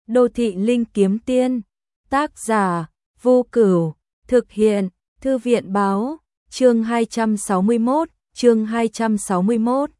Đô thị linh kiếm tiên, tác giả, Vô Cửu, thực hiện, Thư viện báo, chương 261.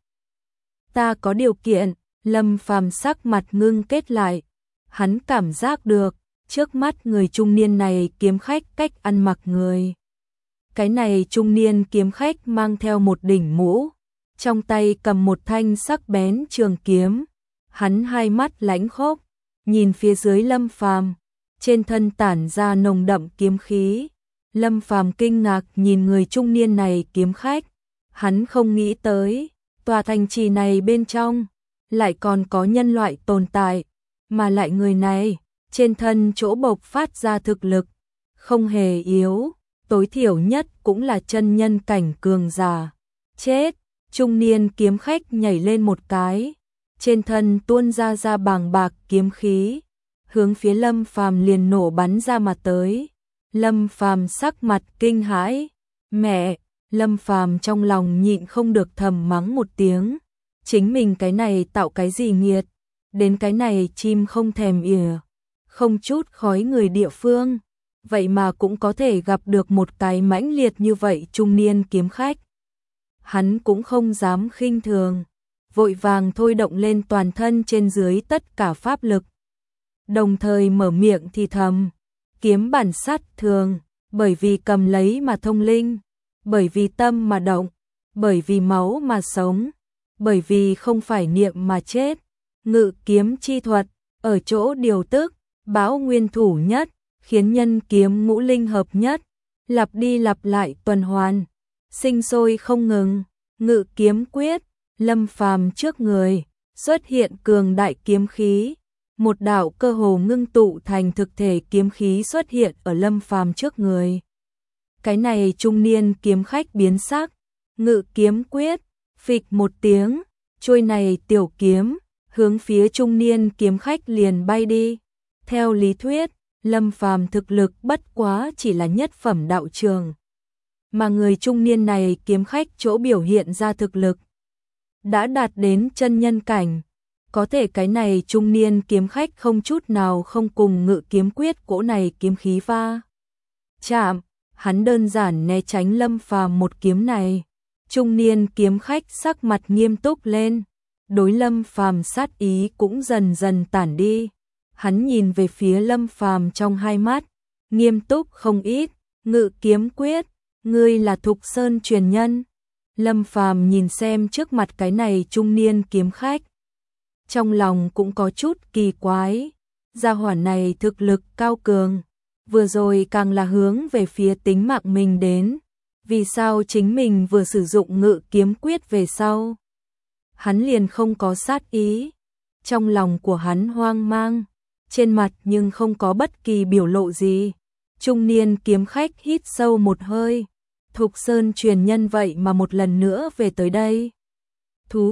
Ta có điều kiện, Lâm Phàm sắc mặt ngưng kết lại, hắn cảm giác được, trước mắt người trung niên này kiếm khách cách ăn mặc người. Cái này trung niên kiếm khách mang theo một đỉnh mũ, trong tay cầm một thanh sắc bén trường kiếm, hắn hai mắt lãnh khốc, nhìn phía dưới Lâm Phàm, trên thân tản ra nồng đậm kiếm khí. Lâm Phàm kinh ngạc nhìn người trung niên này kiếm khách, hắn không nghĩ tới, tòa thành trì này bên trong lại còn có nhân loại tồn tại, mà lại người này trên thân chỗ bộc phát ra thực lực không hề yếu, tối thiểu nhất cũng là chân nhân cảnh cường giả. Chết, trung niên kiếm khách nhảy lên một cái, trên thân tuôn ra bàng bạc kiếm khí, hướng phía Lâm Phàm liền nổ bắn ra mà tới. Lâm Phàm sắc mặt kinh hãi, mẹ, Lâm Phàm trong lòng nhịn không được thầm mắng một tiếng, chính mình cái này tạo cái gì nghiệt, đến cái này chim không thèm ỉa, không chút khói người địa phương, vậy mà cũng có thể gặp được một cái mãnh liệt như vậy trung niên kiếm khách. Hắn cũng không dám khinh thường, vội vàng thôi động lên toàn thân trên dưới tất cả pháp lực, đồng thời mở miệng thì thầm, kiếm bản sát thường, bởi vì cầm lấy mà thông linh, bởi vì tâm mà động, bởi vì máu mà sống, bởi vì không phải niệm mà chết. Ngự kiếm chi thuật, ở chỗ điều tức, bão nguyên thủ nhất, khiến nhân kiếm ngũ linh hợp nhất, lặp đi lặp lại tuần hoàn, sinh sôi không ngừng. Ngự kiếm quyết, Lâm Phàm trước người xuất hiện cường đại kiếm khí, một đạo cơ hồ ngưng tụ thành thực thể kiếm khí xuất hiện ở Lâm Phàm trước người. Cái này trung niên kiếm khách biến sắc, ngự kiếm quyết, phịch một tiếng, chuôi này tiểu kiếm hướng phía trung niên kiếm khách liền bay đi. Theo lý thuyết, Lâm Phàm thực lực bất quá chỉ là nhất phẩm đạo trường, mà người trung niên này kiếm khách chỗ biểu hiện ra thực lực đã đạt đến chân nhân cảnh, có thể cái này trung niên kiếm khách không chút nào không cùng ngự kiếm quyết cỗ này kiếm khí va chạm, hắn đơn giản né tránh Lâm Phàm một kiếm này. Trung niên kiếm khách sắc mặt nghiêm túc lên, đối Lâm Phàm sát ý cũng dần dần tản đi. Hắn nhìn về phía Lâm Phàm trong hai mắt, nghiêm túc không ít, ngự kiếm quyết, ngươi là Thục Sơn truyền nhân. Lâm Phàm nhìn xem trước mặt cái này trung niên kiếm khách, trong lòng cũng có chút kỳ quái, gia hỏa này thực lực cao cường, vừa rồi càng là hướng về phía tính mạng mình đến, vì sao chính mình vừa sử dụng ngự kiếm quyết về sau, hắn liền không có sát ý. Trong lòng của hắn hoang mang, trên mặt nhưng không có bất kỳ biểu lộ gì. Trung niên kiếm khách hít sâu một hơi, Thục Sơn truyền nhân vậy mà một lần nữa về tới đây. Thú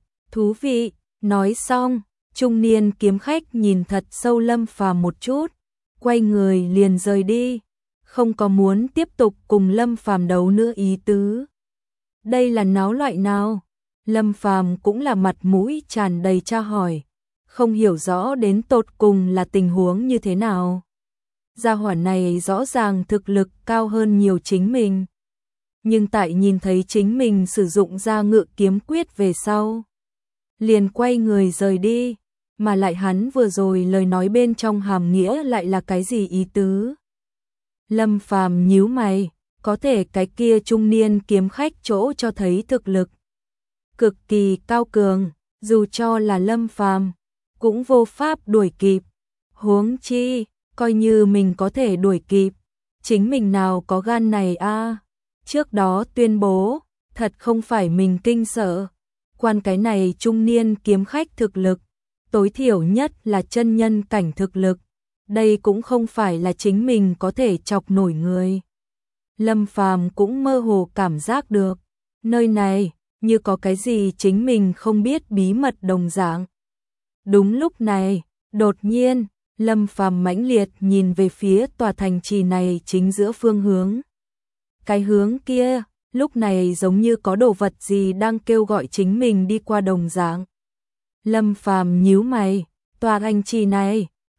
vị, nói xong, trung niên kiếm khách nhìn thật sâu Lâm Phàm một chút, quay người liền rời đi, không có muốn tiếp tục cùng Lâm Phàm đấu nữa ý tứ. Đây là náo loại nào? Lâm Phàm cũng là mặt mũi tràn đầy tra hỏi, không hiểu rõ đến tột cùng là tình huống như thế nào. Gia hỏa này rõ ràng thực lực cao hơn nhiều chính mình, nhưng tại nhìn thấy chính mình sử dụng ra ngự kiếm quyết về sau, liền quay người rời đi, mà lại hắn vừa rồi lời nói bên trong hàm nghĩa lại là cái gì ý tứ? Lâm Phàm nhíu mày, có thể cái kia trung niên kiếm khách chỗ cho thấy thực lực cực kỳ cao cường, dù cho là Lâm Phàm cũng vô pháp đuổi kịp. Huống chi, coi như mình có thể đuổi kịp, chính mình nào có gan này a? Trước đó tuyên bố, thật không phải mình kinh sợ, quan cái này trung niên kiếm khách thực lực, tối thiểu nhất là chân nhân cảnh thực lực, đây cũng không phải là chính mình có thể chọc nổi người. Lâm Phàm cũng mơ hồ cảm giác được, nơi này như có cái gì chính mình không biết bí mật đồng dạng. Đúng lúc này, đột nhiên, Lâm Phàm mãnh liệt nhìn về phía tòa thành trì này chính giữa phương hướng. Cái hướng kia, lúc này giống như có đồ vật gì đang kêu gọi chính mình đi qua đồng dạng. Lâm Phàm nhíu mày, tòa thành trì này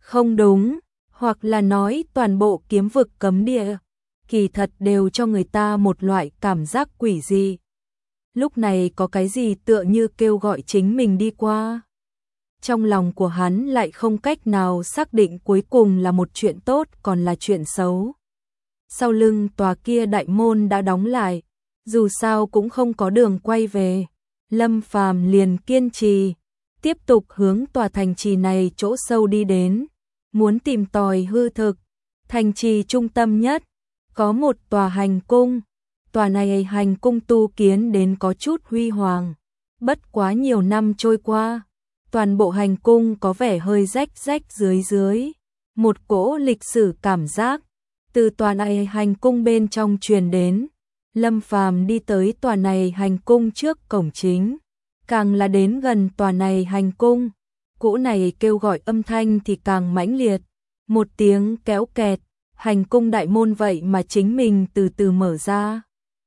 Không đúng, hoặc là nói toàn bộ kiếm vực cấm địa, kỳ thật đều cho người ta một loại cảm giác quỷ dị. Lúc này có cái gì tựa như kêu gọi chính mình đi qua. Trong lòng của hắn lại không cách nào xác định cuối cùng là một chuyện tốt còn là chuyện xấu. Sau lưng tòa kia đại môn đã đóng lại, dù sao cũng không có đường quay về. Lâm Phàm liền kiên trì, tiếp tục hướng tòa thành trì này chỗ sâu đi đến, muốn tìm tòi hư thực. Thành trì trung tâm nhất, có một tòa hành cung. Tòa này hành cung tu kiến đến có chút huy hoàng. Bất quá nhiều năm trôi qua, toàn bộ hành cung có vẻ hơi rách rách dưới dưới. Một cỗ lịch sử cảm giác từ tòa này hành cung bên trong truyền đến. Lâm Phàm đi tới tòa này hành cung trước cổng chính. Càng là đến gần tòa này hành cung, cỗ này kêu gọi âm thanh thì càng mãnh liệt. Một tiếng kéo kẹt, hành cung đại môn vậy mà chính mình từ từ mở ra.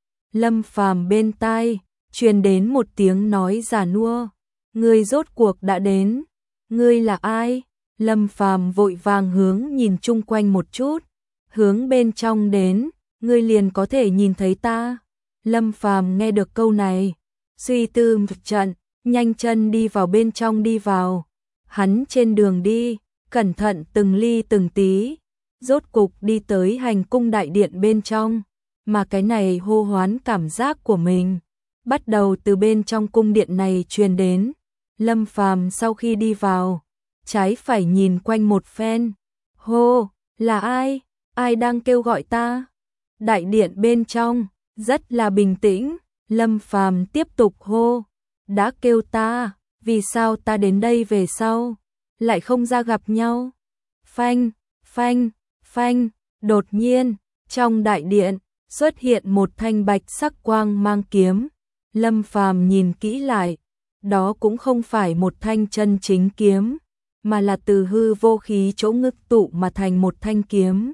Lâm Phàm bên tai truyền đến một tiếng nói già nua, ngươi rốt cuộc đã đến, ngươi là ai? Lâm Phàm vội vàng hướng nhìn chung quanh một chút, hướng bên trong đến, ngươi liền có thể nhìn thấy ta. Lâm Phàm nghe được câu này, suy tư một trận, nhanh chân đi vào bên trong đi vào. Hắn trên đường đi, cẩn thận từng ly từng tí, rốt cục đi tới hành cung đại điện bên trong, mà cái này hô hoán cảm giác của mình bắt đầu từ bên trong cung điện này truyền đến. Lâm Phàm sau khi đi vào, trái phải nhìn quanh một phen, hô, là ai? Ai đang kêu gọi ta? Đại điện bên trong rất là bình tĩnh, Lâm Phàm tiếp tục hô, đã kêu ta, vì sao ta đến đây về sau lại không ra gặp nhau? Phanh, phanh, phanh, đột nhiên, trong đại điện xuất hiện một thanh bạch sắc quang mang kiếm. Lâm Phàm nhìn kỹ lại, đó cũng không phải một thanh chân chính kiếm, mà là từ hư vô khí chỗ ngưng tụ mà thành một thanh kiếm.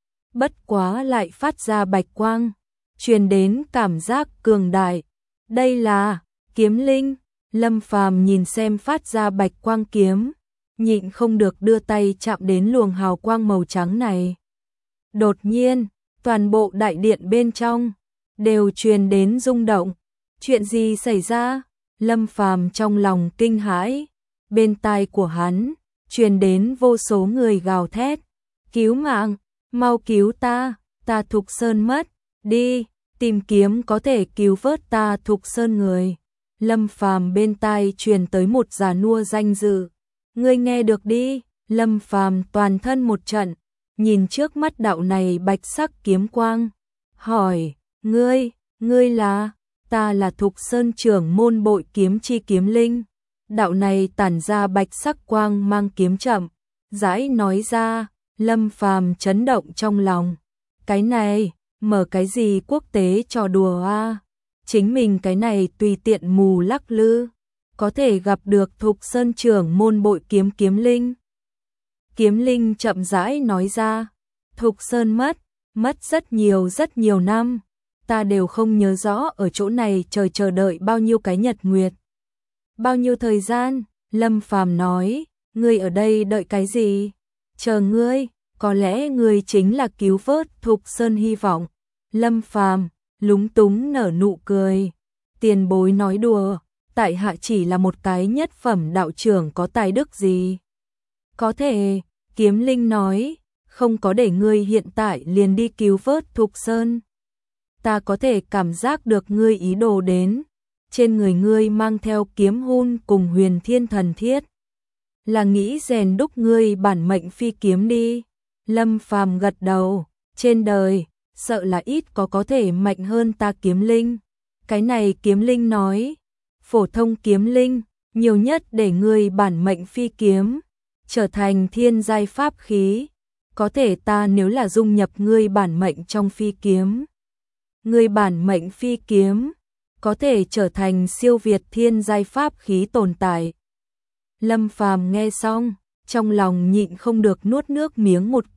Bất quá lại phát ra bạch quang, truyền đến cảm giác cường đại. Đây là kiếm linh. Lâm Phàm nhìn xem phát ra bạch quang kiếm, nhịn không được đưa tay chạm đến luồng hào quang màu trắng này. Đột nhiên, toàn bộ đại điện bên trong đều truyền đến rung động. Chuyện gì xảy ra? Lâm Phàm trong lòng kinh hãi. Bên tai của hắn truyền đến vô số người gào thét, cứu mạng, mau cứu ta, ta Thục Sơn mất, đi, tìm kiếm có thể cứu vớt ta Thục Sơn người. Lâm Phàm bên tai truyền tới một già nua danh dự, ngươi nghe được đi. Lâm Phàm toàn thân một trận, nhìn trước mắt đạo này bạch sắc kiếm quang, hỏi, ngươi là? Ta là Thục Sơn trưởng môn Bội Kiếm Chi kiếm linh. Đạo này tản ra bạch sắc quang mang kiếm chậm rãi nói ra. Lâm Phàm chấn động trong lòng, cái này mở cái gì quốc tế trò đùa a? Chính mình cái này tùy tiện mù lắc lư, có thể gặp được Thục Sơn trưởng môn Bội Kiếm kiếm linh. Kiếm linh chậm rãi nói ra, Thục Sơn mất rất nhiều năm, ta đều không nhớ rõ ở chỗ này chờ đợi bao nhiêu cái nhật nguyệt, bao nhiêu thời gian. Lâm Phàm nói, ngươi ở đây đợi cái gì? Chờ ngươi, có lẽ ngươi chính là cứu vớt Thục Sơn hy vọng. Lâm Phàm lúng túng nở nụ cười, tiền bối nói đùa, tại hạ chỉ là một cái nhất phẩm đạo trưởng có tài đức gì. Có thể, kiếm linh nói, không có để ngươi hiện tại liền đi cứu vớt Thục Sơn. Ta có thể cảm giác được ngươi ý đồ đến, trên người ngươi mang theo kiếm hun cùng huyền thiên thần thiết. Là nghĩ rèn đúc ngươi bản mệnh phi kiếm đi. Lâm Phàm gật đầu, trên đời, sợ là ít có thể mạnh hơn ta kiếm linh. Cái này kiếm linh nói, phổ thông kiếm linh, nhiều nhất để ngươi bản mệnh phi kiếm trở thành thiên giai pháp khí. Có thể ta nếu là dung nhập ngươi bản mệnh trong phi kiếm, ngươi bản mệnh phi kiếm có thể trở thành siêu việt thiên giai pháp khí tồn tại. Lâm Phàm nghe xong, trong lòng nhịn không được nuốt nước miếng một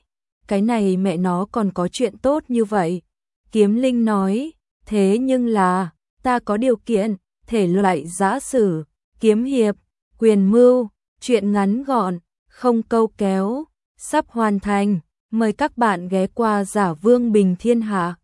cái này mẹ nó còn có chuyện tốt như vậy. Kiếm linh nói, thế nhưng là, ta có điều kiện, thể loại giả sử, kiếm hiệp, quyền mưu, chuyện ngắn gọn, không câu kéo, sắp hoàn thành. Mời các bạn ghé qua Giả Vương Bình Thiên Hạ.